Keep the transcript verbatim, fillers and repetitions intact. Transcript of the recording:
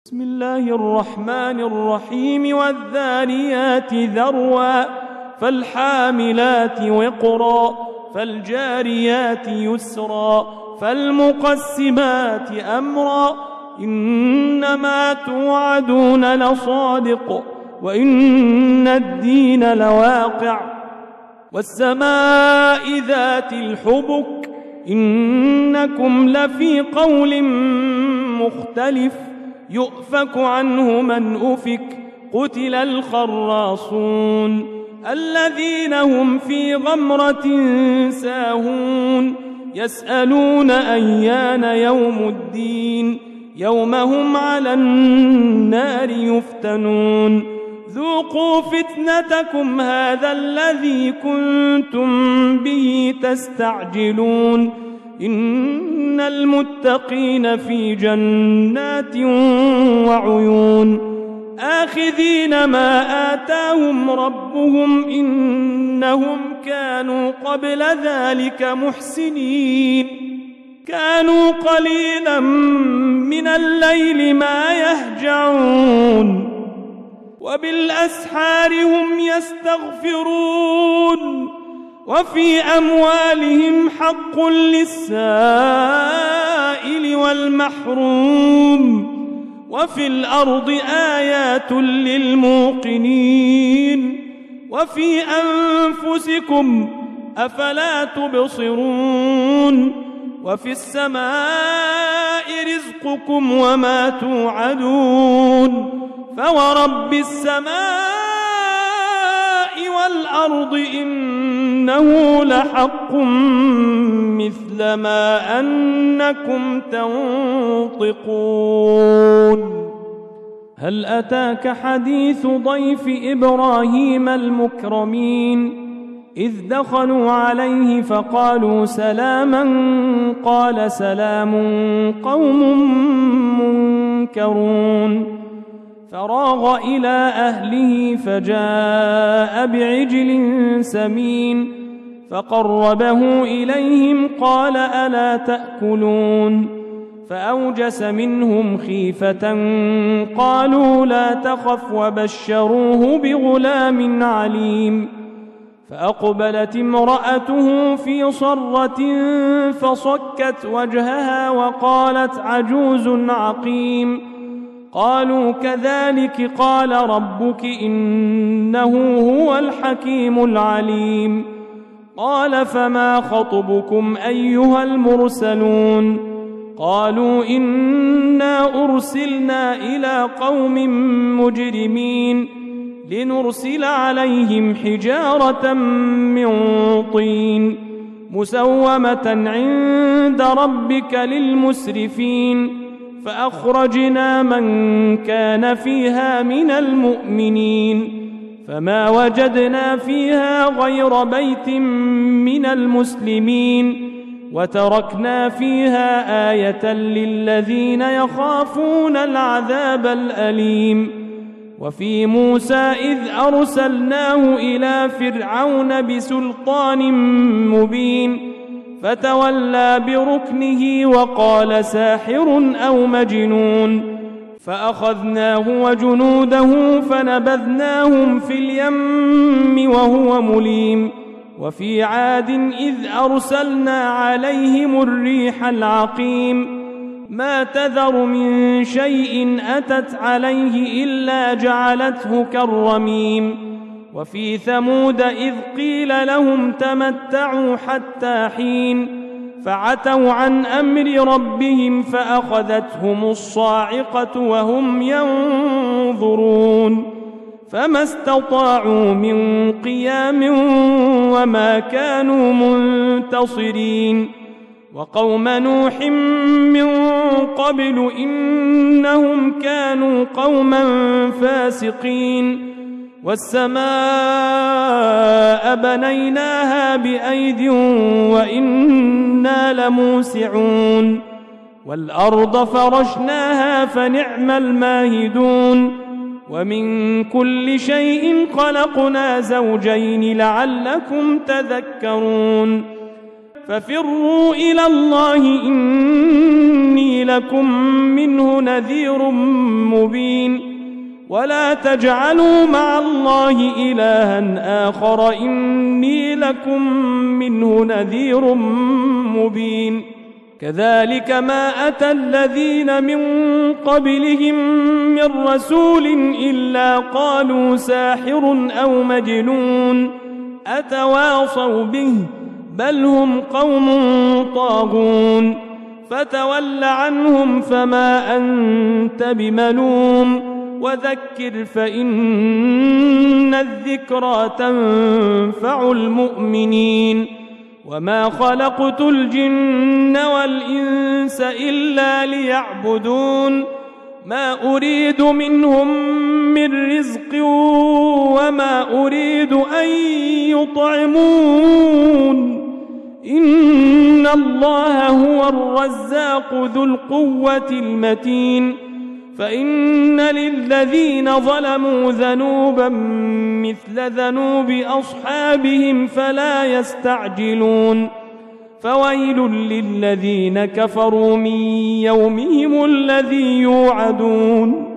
بسم الله الرحمن الرحيم والذاريات ذروا فالحاملات وقرا فالجاريات يسرا فالمقسمات أمرا إنما توعدون لصادق وإن الدين لواقع والسماء ذات الحبك إنكم لفي قول مختلف يؤفك عنه من أفك قتل الخراصون الذين هم في غمرة ساهون يسألون أيان يوم الدين يوم هم على النار يفتنون ذوقوا فتنتكم هذا الذي كنتم به تستعجلون إن المتقين في جنات وعيون آخذين ما آتاهم ربهم إنهم كانوا قبل ذلك محسنين كانوا قليلا من الليل ما يهجعون وبالأسحار هم يستغفرون وفي أموالهم حق للسائل والمحروم وفي الأرض آيات للموقنين وفي أنفسكم أفلا تبصرون وفي السماء رزقكم وما توعدون فورب السماء والأرض إنه لحق مثل ما أنكم تنطقون هل أتاك حديث ضيف إبراهيم المكرمين إذ دخلوا عليه فقالوا سلاما قال سلام قوم منكرون فراغ إلى أهله فجاء بعجل سمين فقربه إليهم قال ألا تأكلون فأوجس منهم خيفة قالوا لا تخف وبشروه بغلام عليم فأقبلت امرأته في صرة فصكت وجهها وقالت عجوز عقيم قالوا كذلك قال ربك إنه هو الحكيم العليم قال فما خطبكم أيها المرسلون قالوا إنا أرسلنا إلى قوم مجرمين لنرسل عليهم حجارة من طين مسومة عند ربك للمسرفين فأخرجنا من كان فيها من المؤمنين فما وجدنا فيها غير بيت من المسلمين وتركنا فيها آية للذين يخافون العذاب الأليم وفي موسى إذ أرسلناه إلى فرعون بسلطان مبين فتولى بركنه وقال ساحر أو مجنون فأخذناه وجنوده فنبذناهم في اليم وهو مليم وفي عاد إذ أرسلنا عليهم الريح العقيم ما تذر من شيء أتت عليه إلا جعلته كالرميم وفي ثمود إذ قيل لهم تمتعوا حتى حين فعتوا عن أمر ربهم فأخذتهم الصاعقة وهم ينظرون فما استطاعوا من قيام وما كانوا منتصرين وقوم نوح من قبل إنهم كانوا قوما فاسقين والسماء بنيناها بأيد وإنا لموسعون والأرض فرشناها فنعم الماهدون ومن كل شيء خلقنا زوجين لعلكم تذكرون ففروا إلى الله إني لكم منه نذير مبين ولا تجعلوا مع الله إلها آخر إني لكم منه نذير مبين كذلك ما أتى الذين من قبلهم من رسول إلا قالوا ساحر أو مجنون أتواصوا به بل هم قوم طاغون فتول عنهم فما أنت بملوم وذكر فإن الذكرى تنفع المؤمنين وما خلقت الجن والإنس إلا ليعبدون ما أريد منهم من رزق وما أريد أن يطعمون إن الله هو الرزاق ذو القوة المتين فإن للذين ظلموا ذنوبا مثل ذنوب أصحابهم فلا يستعجلون فويل للذين كفروا من يومهم الذي يوعدون